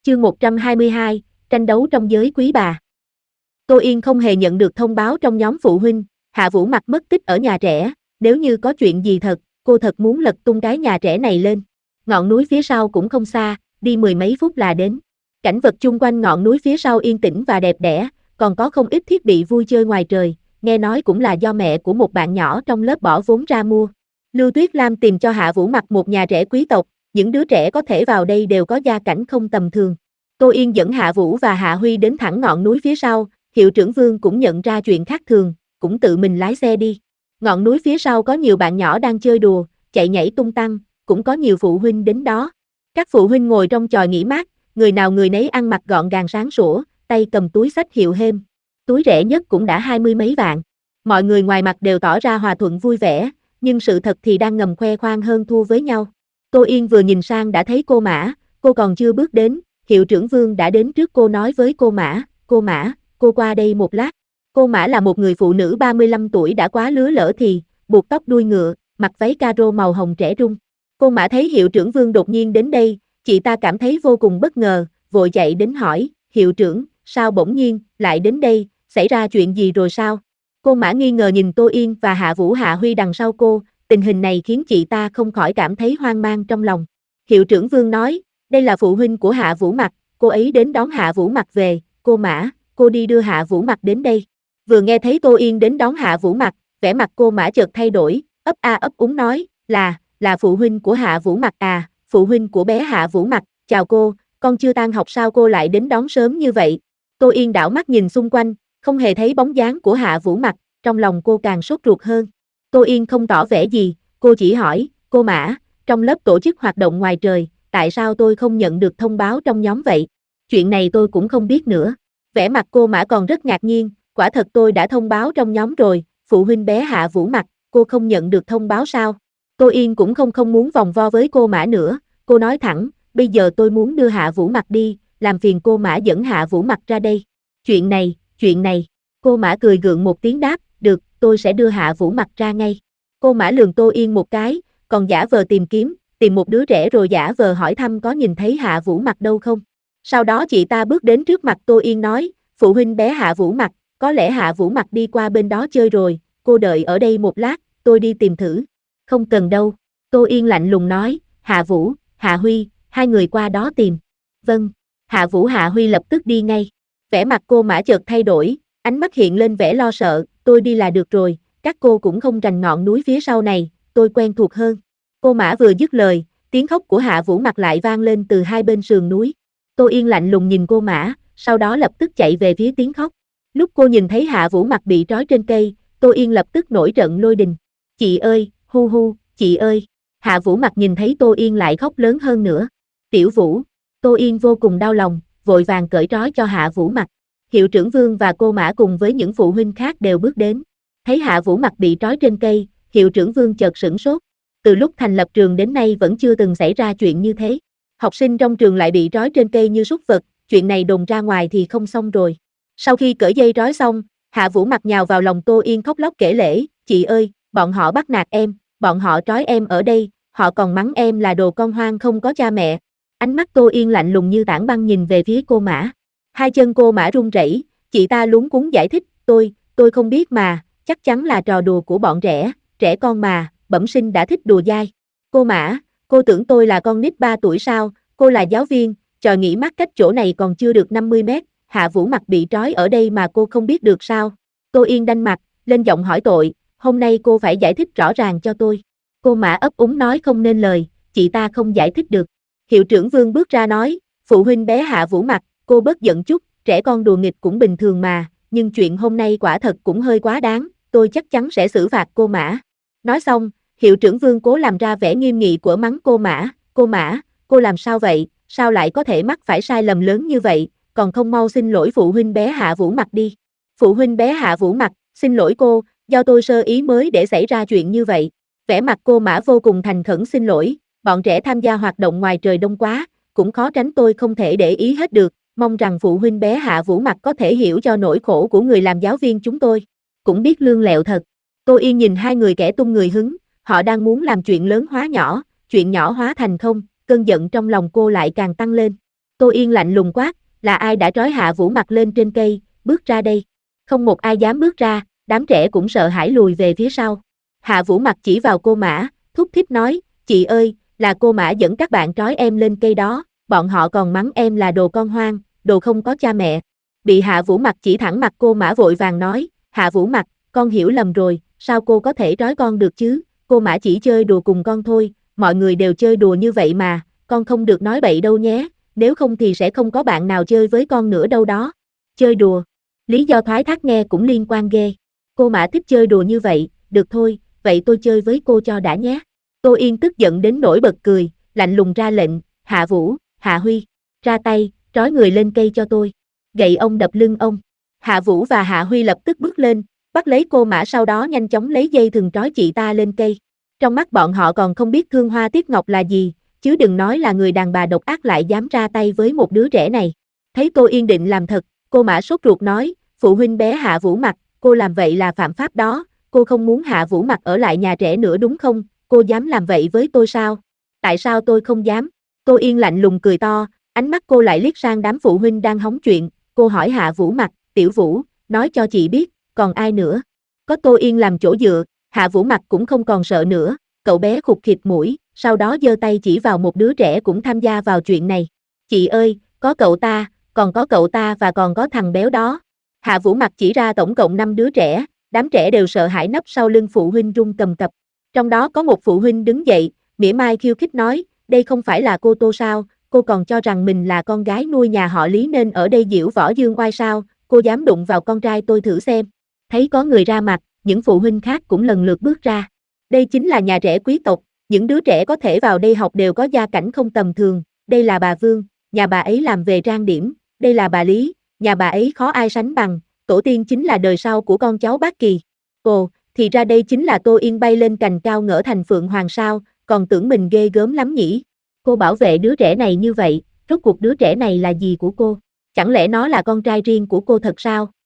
Chương 122, tranh đấu trong giới quý bà. Tô Yên không hề nhận được thông báo trong nhóm phụ huynh, Hạ Vũ Mặc mất tích ở nhà trẻ, nếu như có chuyện gì thật, cô thật muốn lật tung cái nhà trẻ này lên. Ngọn núi phía sau cũng không xa, đi mười mấy phút là đến. Cảnh vật chung quanh ngọn núi phía sau yên tĩnh và đẹp đẽ, còn có không ít thiết bị vui chơi ngoài trời, nghe nói cũng là do mẹ của một bạn nhỏ trong lớp bỏ vốn ra mua. Lưu Tuyết Lam tìm cho Hạ Vũ Mặc một nhà trẻ quý tộc, những đứa trẻ có thể vào đây đều có gia cảnh không tầm thường. Tô Yên dẫn Hạ Vũ và Hạ Huy đến thẳng ngọn núi phía sau, hiệu trưởng Vương cũng nhận ra chuyện khác thường, cũng tự mình lái xe đi. Ngọn núi phía sau có nhiều bạn nhỏ đang chơi đùa, chạy nhảy tung tăng, cũng có nhiều phụ huynh đến đó. Các phụ huynh ngồi trong chòi nghỉ mát, người nào người nấy ăn mặc gọn gàng sáng sủa, tay cầm túi xách hiệu hêm. Túi rẻ nhất cũng đã 20 mấy vạn. Mọi người ngoài mặt đều tỏ ra hòa thuận vui vẻ, nhưng sự thật thì đang ngầm khoe khoang hơn thua với nhau. Tô Yên vừa nhìn sang đã thấy cô Mã, cô còn chưa bước đến, hiệu trưởng Vương đã đến trước cô nói với cô Mã, cô qua đây một lát. Cô Mã là một người phụ nữ 35 tuổi đã quá lứa lỡ thì, buộc tóc đuôi ngựa, mặc váy caro màu hồng trẻ trung. Cô Mã thấy hiệu trưởng Vương đột nhiên đến đây, chị ta cảm thấy vô cùng bất ngờ, vội chạy đến hỏi, hiệu trưởng, sao bỗng nhiên, lại đến đây, xảy ra chuyện gì rồi sao? Cô Mã nghi ngờ nhìn Tô Yên và Hạ Vũ Hạ Huy đằng sau cô, tình hình này khiến chị ta không khỏi cảm thấy hoang mang trong lòng. Hiệu trưởng Vương nói, đây là phụ huynh của Hạ Vũ Mặc, cô ấy đến đón Hạ Vũ Mặc về, cô Mã, cô đi đưa Hạ Vũ Mặc đến đây. Vừa nghe thấy Tô Yên đến đón Hạ Vũ Mặc, vẻ mặt cô Mã chợt thay đổi, ấp a ấp úng nói, là phụ huynh của Hạ Vũ Mặc à, phụ huynh của bé Hạ Vũ Mặc, chào cô, con chưa tan học sao cô lại đến đón sớm như vậy. Tô Yên đảo mắt nhìn xung quanh, không hề thấy bóng dáng của Hạ Vũ Mặc, trong lòng cô càng sốt ruột hơn. Tô Yên không tỏ vẻ gì, cô chỉ hỏi, cô Mã, trong lớp tổ chức hoạt động ngoài trời, tại sao tôi không nhận được thông báo trong nhóm vậy? Chuyện này tôi cũng không biết nữa. Vẻ mặt cô Mã còn rất ngạc nhiên, quả thật tôi đã thông báo trong nhóm rồi, phụ huynh bé Hạ Vũ Mặc, cô không nhận được thông báo sao? Tô Yên cũng không muốn vòng vo với cô Mã nữa, cô nói thẳng, bây giờ tôi muốn đưa Hạ Vũ Mặc đi, làm phiền cô Mã dẫn Hạ Vũ Mặc ra đây. Chuyện này, cô Mã cười gượng một tiếng đáp, được, tôi sẽ đưa Hạ Vũ Mặc ra ngay. Cô Mã lườm Tô Yên một cái, còn giả vờ tìm một đứa trẻ rồi giả vờ hỏi thăm có nhìn thấy Hạ Vũ Mặc đâu không. Sau đó chị ta bước đến trước mặt Tô Yên nói, phụ huynh bé Hạ Vũ Mặc, có lẽ Hạ Vũ Mặc đi qua bên đó chơi rồi, cô đợi ở đây một lát, tôi đi tìm thử. Không cần đâu, Tô Yên lạnh lùng nói, Hạ Vũ, Hạ Huy, hai người qua đó tìm. Vâng, Hạ Vũ Hạ Huy lập tức đi ngay. Vẻ mặt cô Mã chợt thay đổi, ánh mắt hiện lên vẻ lo sợ, tôi đi là được rồi, các cô cũng không rành ngọn núi phía sau này, tôi quen thuộc hơn. Cô Mã vừa dứt lời, tiếng khóc của Hạ Vũ Mặc lại vang lên từ hai bên sườn núi. Tô Yên lạnh lùng nhìn cô Mã, sau đó lập tức chạy về phía tiếng khóc. Lúc cô nhìn thấy Hạ Vũ Mặc bị trói trên cây, Tô Yên lập tức nổi trận lôi đình. Chị ơi, hu hu, chị ơi. Hạ Vũ Mặc nhìn thấy Tô Yên lại khóc lớn hơn nữa. Tiểu Vũ, Tô Yên vô cùng đau lòng, vội vàng cởi trói cho Hạ Vũ Mặc. Hiệu trưởng Vương và cô Mã cùng với những phụ huynh khác đều bước đến. Thấy Hạ Vũ Mặc bị trói trên cây, hiệu trưởng Vương chợt sửng sốt. Từ lúc thành lập trường đến nay vẫn chưa từng xảy ra chuyện như thế. Học sinh trong trường lại bị trói trên cây như súc vật, chuyện này đồn ra ngoài thì không xong rồi. Sau khi cởi dây trói xong, Hạ Vũ Mặc nhào vào lòng Tô Yên khóc lóc kể lể, chị ơi, bọn họ bắt nạt em, bọn họ trói em ở đây, họ còn mắng em là đồ con hoang không có cha mẹ. Ánh mắt Tô Yên lạnh lùng như tảng băng nhìn về phía cô Mã. Hai chân cô Mã run rẩy, chị ta luống cuống giải thích, tôi không biết mà, chắc chắn là trò đùa của bọn trẻ con mà, bẩm sinh đã thích đùa dai. Cô Mã, cô tưởng tôi là con nít 3 tuổi sao, cô là giáo viên, trò nghỉ mát cách chỗ này còn chưa được 50 mét, Hạ Vũ Mặc bị trói ở đây mà cô không biết được sao. Tô Yên đanh mặt, lên giọng hỏi tội, hôm nay cô phải giải thích rõ ràng cho tôi. Cô Mã ấp úng nói không nên lời, chị ta không giải thích được. Hiệu trưởng Vương bước ra nói, phụ huynh bé Hạ Vũ Mặc, cô bớt giận chút, trẻ con đùa nghịch cũng bình thường mà, nhưng chuyện hôm nay quả thật cũng hơi quá đáng, tôi chắc chắn sẽ xử phạt cô Mã. Nói xong, hiệu trưởng Vương cố làm ra vẻ nghiêm nghị của mắng cô Mã, cô làm sao vậy, sao lại có thể mắc phải sai lầm lớn như vậy, còn không mau xin lỗi phụ huynh bé Hạ Vũ Mặc đi. Phụ huynh bé Hạ Vũ Mặc, xin lỗi cô, do tôi sơ ý mới để xảy ra chuyện như vậy. Vẻ mặt cô Mã vô cùng thành khẩn xin lỗi, bọn trẻ tham gia hoạt động ngoài trời đông quá, cũng khó tránh tôi không thể để ý hết được, mong rằng phụ huynh bé Hạ Vũ Mặc có thể hiểu cho nỗi khổ của người làm giáo viên chúng tôi, cũng biết lương lẹo thật. Tô Yên nhìn hai người kẻ tung người hứng, họ đang muốn làm chuyện lớn hóa nhỏ, chuyện nhỏ hóa thành không, cơn giận trong lòng cô lại càng tăng lên. Tô Yên lạnh lùng quát, là ai đã trói Hạ Vũ Mặc lên trên cây, bước ra đây. Không một ai dám bước ra, đám trẻ cũng sợ hãi lùi về phía sau. Hạ Vũ Mặc chỉ vào cô Mã, thúc thích nói, chị ơi, là cô Mã dẫn các bạn trói em lên cây đó, bọn họ còn mắng em là đồ con hoang, đồ không có cha mẹ. Bị Hạ Vũ Mặc chỉ thẳng mặt cô Mã vội vàng nói, Hạ Vũ Mặc, con hiểu lầm rồi, sao cô có thể trói con được chứ, cô Mã chỉ chơi đùa cùng con thôi, mọi người đều chơi đùa như vậy mà, con không được nói bậy đâu nhé, nếu không thì sẽ không có bạn nào chơi với con nữa đâu đó. Chơi đùa, lý do thoái thác nghe cũng liên quan ghê. Cô Mã thích chơi đùa như vậy, được thôi, vậy tôi chơi với cô cho đã nhé. Tô Yên tức giận đến nỗi bật cười, lạnh lùng ra lệnh, Hạ Vũ, Hạ Huy, ra tay, trói người lên cây cho tôi. Gậy ông đập lưng ông. Hạ Vũ và Hạ Huy lập tức bước lên, bắt lấy cô Mã sau đó nhanh chóng lấy dây thừng trói chị ta lên cây. Trong mắt bọn họ còn không biết Thương Hoa Tiết Ngọc là gì, chứ đừng nói là người đàn bà độc ác lại dám ra tay với một đứa trẻ này. Thấy Tô Yên định làm thật, cô Mã sốt ruột nói, phụ huynh bé Hạ Vũ Mặc, cô làm vậy là phạm pháp đó, cô không muốn Hạ Vũ Mặc ở lại nhà trẻ nữa đúng không, cô dám làm vậy với tôi sao? Tại sao tôi không dám? Tô Yên lạnh lùng cười to, ánh mắt cô lại liếc sang đám phụ huynh đang hóng chuyện, cô hỏi Hạ Vũ Mặc, Tiểu Vũ, nói cho chị biết, còn ai nữa? Có Tô Yên làm chỗ dựa, Hạ Vũ Mặc cũng không còn sợ nữa, cậu bé khụt khịt mũi, sau đó giơ tay chỉ vào một đứa trẻ cũng tham gia vào chuyện này. Chị ơi, có cậu ta, còn có cậu ta và còn có thằng béo đó. Hạ Vũ Mặc chỉ ra tổng cộng 5 đứa trẻ, đám trẻ đều sợ hãi nấp sau lưng phụ huynh run cầm cập. Trong đó có một phụ huynh đứng dậy, mỉa mai khiêu khích nói, đây không phải là cô Tô sao, cô còn cho rằng mình là con gái nuôi nhà họ Lý nên ở đây diễu võ dương oai sao, cô dám đụng vào con trai tôi thử xem. Thấy có người ra mặt, những phụ huynh khác cũng lần lượt bước ra. Đây chính là nhà trẻ quý tộc, những đứa trẻ có thể vào đây học đều có gia cảnh không tầm thường, đây là bà Vương, nhà bà ấy làm về trang điểm, đây là bà Lý, nhà bà ấy khó ai sánh bằng, tổ tiên chính là đời sau của con cháu Bác Kỳ. Ồ, thì ra đây chính là Tô Yên bay lên cành cao ngỡ thành Phượng Hoàng sao, còn tưởng mình ghê gớm lắm nhỉ. Cô bảo vệ đứa trẻ này như vậy, rốt cuộc đứa trẻ này là gì của cô? Chẳng lẽ nó là con trai riêng của cô thật sao?